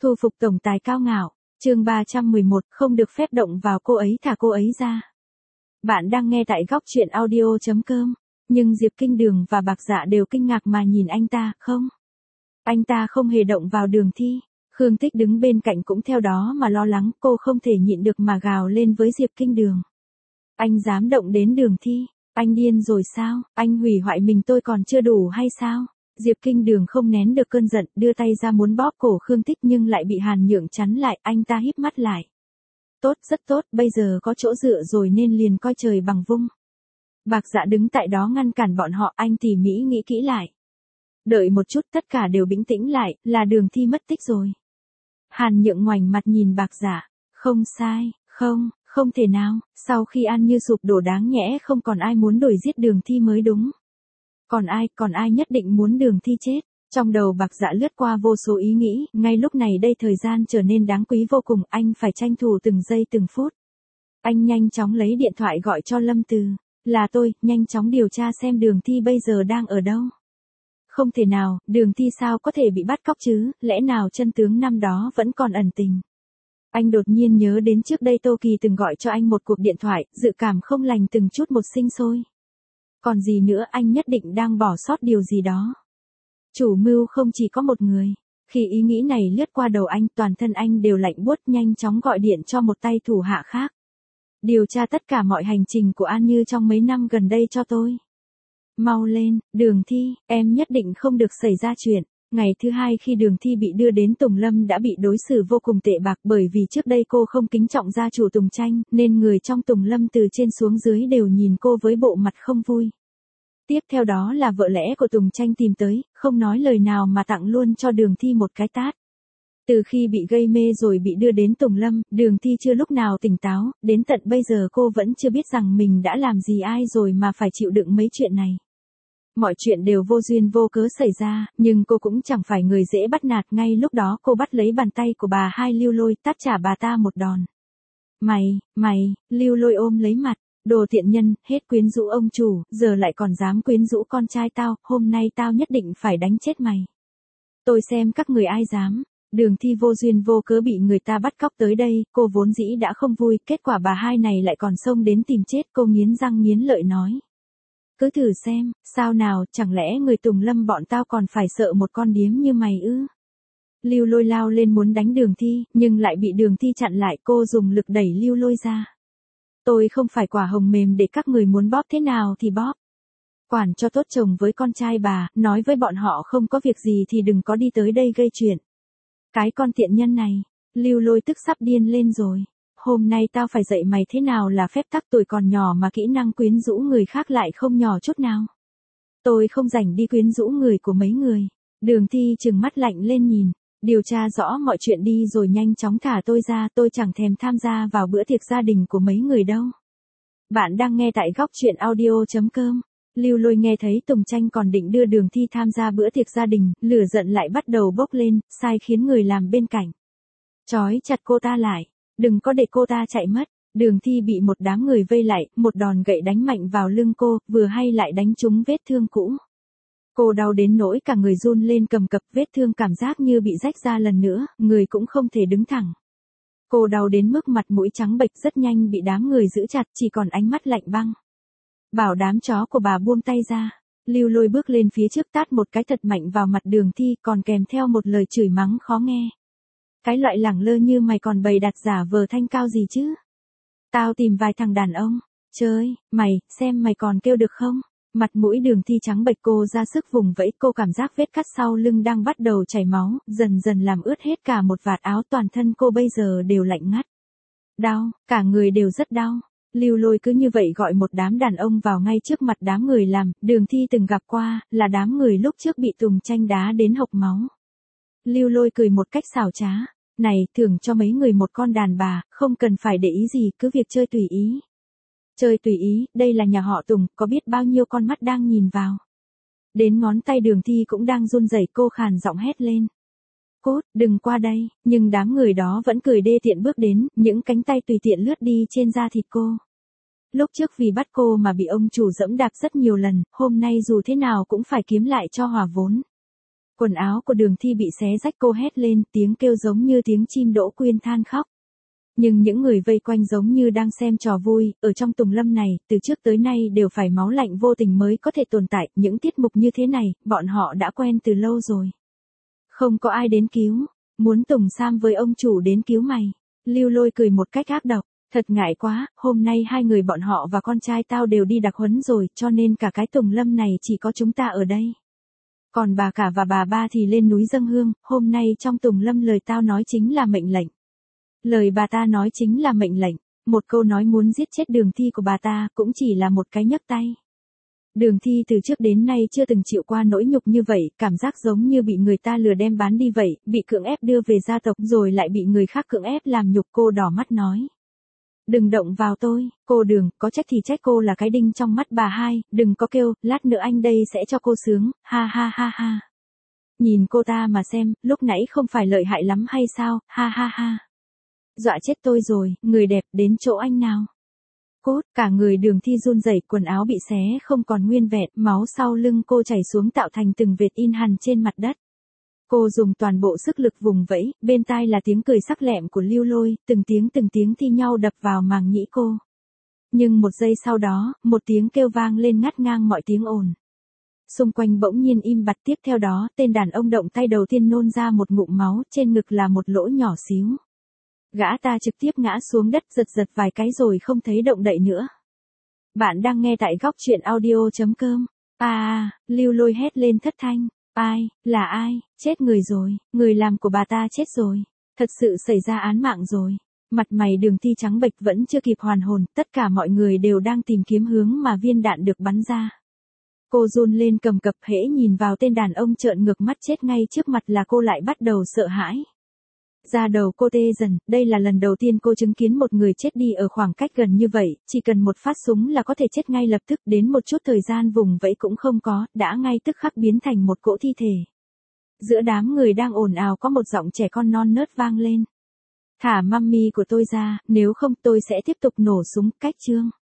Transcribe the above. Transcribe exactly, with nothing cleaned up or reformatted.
Thu phục tổng tài cao ngạo, chương ba trăm mười một, không được phép động vào cô ấy, thả cô ấy ra. Bạn đang nghe tại góc truyện audio chấm com, nhưng Diệp Kinh Đường và Bạc Dạ đều kinh ngạc mà nhìn anh ta, không. Anh ta không hề động vào Đường Thi. Khương Tích đứng bên cạnh cũng theo đó mà lo lắng, cô không thể nhịn được mà gào lên với Diệp Kinh Đường. Anh dám động đến Đường Thi, anh điên rồi sao, anh hủy hoại mình tôi còn chưa đủ hay sao? Diệp Kinh Đường không nén được cơn giận, đưa tay ra muốn bóp cổ Khương Tích nhưng lại bị Hàn Nhượng chắn lại, anh ta híp mắt lại. Tốt, rất tốt, bây giờ có chỗ dựa rồi nên liền coi trời bằng vung. Bạc Dạ đứng tại đó ngăn cản bọn họ, anh tỉ mỉ nghĩ kỹ lại. Đợi một chút, tất cả đều bình tĩnh lại, là Đường Thi mất tích rồi. Hàn Nhượng ngoảnh mặt nhìn Bạc Dạ, không sai, không, không thể nào, sau khi An Như sụp đổ đáng nhẽ không còn ai muốn đuổi giết Đường Thi mới đúng. Còn ai, còn ai nhất định muốn Đường Thi chết? Trong đầu Bạc Dạ lướt qua vô số ý nghĩ, ngay lúc này đây thời gian trở nên đáng quý vô cùng, anh phải tranh thủ từng giây từng phút. Anh nhanh chóng lấy điện thoại gọi cho Lâm Từ, là tôi, nhanh chóng điều tra xem Đường Thi bây giờ đang ở đâu. Không thể nào, Đường Thi sao có thể bị bắt cóc chứ, lẽ nào chân tướng năm đó vẫn còn ẩn tình. Anh đột nhiên nhớ đến trước đây Tô Kỳ từng gọi cho anh một cuộc điện thoại, dự cảm không lành từng chút một sinh sôi. Còn gì nữa, anh nhất định đang bỏ sót điều gì đó. Chủ mưu không chỉ có một người. Khi ý nghĩ này lướt qua đầu anh, toàn thân anh đều lạnh buốt, nhanh chóng gọi điện cho một tay thủ hạ khác. Điều tra tất cả mọi hành trình của An Như trong mấy năm gần đây cho tôi. Mau lên, Đường Thi, em nhất định không được xảy ra chuyện. Ngày thứ hai khi Đường Thi bị đưa đến Tùng Lâm đã bị đối xử vô cùng tệ bạc, bởi vì trước đây cô không kính trọng gia chủ Tùng Tranh, nên người trong Tùng Lâm từ trên xuống dưới đều nhìn cô với bộ mặt không vui. Tiếp theo đó là vợ lẽ của Tùng Tranh tìm tới, không nói lời nào mà tặng luôn cho Đường Thi một cái tát. Từ khi bị gây mê rồi bị đưa đến Tùng Lâm, Đường Thi chưa lúc nào tỉnh táo, đến tận bây giờ cô vẫn chưa biết rằng mình đã làm gì ai rồi mà phải chịu đựng mấy chuyện này. Mọi chuyện đều vô duyên vô cớ xảy ra, nhưng cô cũng chẳng phải người dễ bắt nạt, ngay lúc đó cô bắt lấy bàn tay của bà Hai Lưu Lôi, tát trả bà ta một đòn. Mày, mày, Lưu Lôi ôm lấy mặt. Đồ tiện nhân, hết quyến rũ ông chủ, giờ lại còn dám quyến rũ con trai tao, hôm nay tao nhất định phải đánh chết mày. Tôi xem các người ai dám. Đường Thi vô duyên vô cớ bị người ta bắt cóc tới đây, cô vốn dĩ đã không vui, kết quả bà Hai này lại còn xông đến tìm chết, cô nghiến răng nghiến lợi nói. Cứ thử xem, sao nào, chẳng lẽ người Tùng Lâm bọn tao còn phải sợ một con điếm như mày ư? Lưu Lôi lao lên muốn đánh Đường Thi, nhưng lại bị Đường Thi chặn lại, cô dùng lực đẩy Lưu Lôi ra. Tôi không phải quả hồng mềm để các người muốn bóp thế nào thì bóp. Quản cho tốt chồng với con trai bà, nói với bọn họ không có việc gì thì đừng có đi tới đây gây chuyện. Cái con tiện nhân này, Lưu Lôi tức sắp điên lên rồi. Hôm nay tao phải dạy mày thế nào là phép tắc, tuổi còn nhỏ mà kỹ năng quyến rũ người khác lại không nhỏ chút nào. Tôi không rảnh đi quyến rũ người của mấy người. Đường Thi trừng mắt lạnh lên nhìn. Điều tra rõ mọi chuyện đi rồi nhanh chóng thả tôi ra, tôi chẳng thèm tham gia vào bữa tiệc gia đình của mấy người đâu. Bạn đang nghe tại góc truyện audio chấm com. Lưu Lôi nghe thấy Tùng Tranh còn định đưa Đường Thi tham gia bữa tiệc gia đình, lửa giận lại bắt đầu bốc lên, sai khiến người làm bên cạnh. Trói chặt cô ta lại, đừng có để cô ta chạy mất. Đường Thi bị một đám người vây lại, một đòn gậy đánh mạnh vào lưng cô, vừa hay lại đánh trúng vết thương cũ. Cô đau đến nỗi cả người run lên cầm cập, vết thương cảm giác như bị rách ra lần nữa, người cũng không thể đứng thẳng. Cô đau đến mức mặt mũi trắng bệch, rất nhanh bị đám người giữ chặt, chỉ còn ánh mắt lạnh băng. Bảo đám chó của bà buông tay ra. Lưu Lôi bước lên phía trước tát một cái thật mạnh vào mặt Đường Thi, còn kèm theo một lời chửi mắng khó nghe. Cái loại lẳng lơ như mày còn bày đặt giả vờ thanh cao gì chứ? Tao tìm vài thằng đàn ông. Chơi, mày, xem mày còn kêu được không? Mặt mũi Đường Thi trắng bệch, cô ra sức vùng vẫy, cô cảm giác vết cắt sau lưng đang bắt đầu chảy máu, dần dần làm ướt hết cả một vạt áo, toàn thân cô bây giờ đều lạnh ngắt. Đau, cả người đều rất đau. Lưu Lôi cứ như vậy gọi một đám đàn ông vào ngay trước mặt đám người làm, Đường Thi từng gặp qua, là đám người lúc trước bị Tùng Tranh đá đến hộc máu. Lưu Lôi cười một cách xảo trá. Này, thưởng cho mấy người một con đàn bà, không cần phải để ý gì, cứ việc chơi tùy ý. Chơi tùy ý, đây là nhà họ Tùng, có biết bao nhiêu con mắt đang nhìn vào. Đến ngón tay Đường Thi cũng đang run rẩy, cô khàn giọng hét lên. Cút, đừng qua đây, nhưng đám người đó vẫn cười đê tiện bước đến, những cánh tay tùy tiện lướt đi trên da thịt cô. Lúc trước vì bắt cô mà bị ông chủ dẫm đạp rất nhiều lần, hôm nay dù thế nào cũng phải kiếm lại cho hòa vốn. Quần áo của Đường Thi bị xé rách, cô hét lên, tiếng kêu giống như tiếng chim đỗ quyên than khóc. Nhưng những người vây quanh giống như đang xem trò vui, ở trong tùng lâm này, từ trước tới nay đều phải máu lạnh vô tình mới có thể tồn tại, những tiết mục như thế này, bọn họ đã quen từ lâu rồi. Không có ai đến cứu, muốn Tùng Sam với ông chủ đến cứu mày. Lưu Lôi cười một cách ác độc, thật ngại quá, hôm nay hai người bọn họ và con trai tao đều đi đặc huấn rồi, cho nên cả cái tùng lâm này chỉ có chúng ta ở đây. Còn bà cả và bà ba thì lên núi dâng hương, hôm nay trong tùng lâm lời tao nói chính là mệnh lệnh. Lời bà ta nói chính là mệnh lệnh, một câu nói muốn giết chết Đường Thi của bà ta cũng chỉ là một cái nhấc tay. Đường Thi từ trước đến nay chưa từng chịu qua nỗi nhục như vậy, cảm giác giống như bị người ta lừa đem bán đi vậy, bị cưỡng ép đưa về gia tộc rồi lại bị người khác cưỡng ép làm nhục. Cô đỏ mắt nói. Đừng động vào tôi, cô Đường, có trách thì trách cô là cái đinh trong mắt bà hai, đừng có kêu, lát nữa anh đây sẽ cho cô sướng, ha ha ha ha. Nhìn cô ta mà xem, lúc nãy không phải lợi hại lắm hay sao, ha ha ha. Dọa chết tôi rồi, người đẹp, đến chỗ anh nào. Cốt, cả người Đường Thi run rẩy, quần áo bị xé không còn nguyên vẹn, máu sau lưng cô chảy xuống tạo thành từng vệt in hằn trên mặt đất. Cô dùng toàn bộ sức lực vùng vẫy, bên tai là tiếng cười sắc lẹm của Lưu Lôi, từng tiếng từng tiếng thi nhau đập vào màng nhĩ cô. Nhưng một giây sau đó, một tiếng kêu vang lên ngắt ngang mọi tiếng ồn. Xung quanh bỗng nhiên im bặt, tiếp theo đó, tên đàn ông động tay đầu tiên nôn ra một ngụm máu, trên ngực là một lỗ nhỏ xíu. Gã ta trực tiếp ngã xuống đất, giật giật vài cái rồi không thấy động đậy nữa. Bạn đang nghe tại góc truyện audio chấm com. À, à, Lưu Lôi hét lên thất thanh. Ai, là ai, chết người rồi, người làm của bà ta chết rồi. Thật sự xảy ra án mạng rồi. Mặt mày Đường Thi trắng bệch vẫn chưa kịp hoàn hồn, tất cả mọi người đều đang tìm kiếm hướng mà viên đạn được bắn ra. Cô run lên cầm cập, hễ nhìn vào tên đàn ông trợn ngược mắt chết ngay trước mặt là cô lại bắt đầu sợ hãi. Da đầu cô tê dần, đây là lần đầu tiên cô chứng kiến một người chết đi ở khoảng cách gần như vậy, chỉ cần một phát súng là có thể chết ngay lập tức, đến một chút thời gian vùng vẫy cũng không có, đã ngay tức khắc biến thành một cỗ thi thể. Giữa đám người đang ồn ào có một giọng trẻ con non nớt vang lên. Thả mummy của tôi ra, nếu không tôi sẽ tiếp tục nổ súng. Cách chương.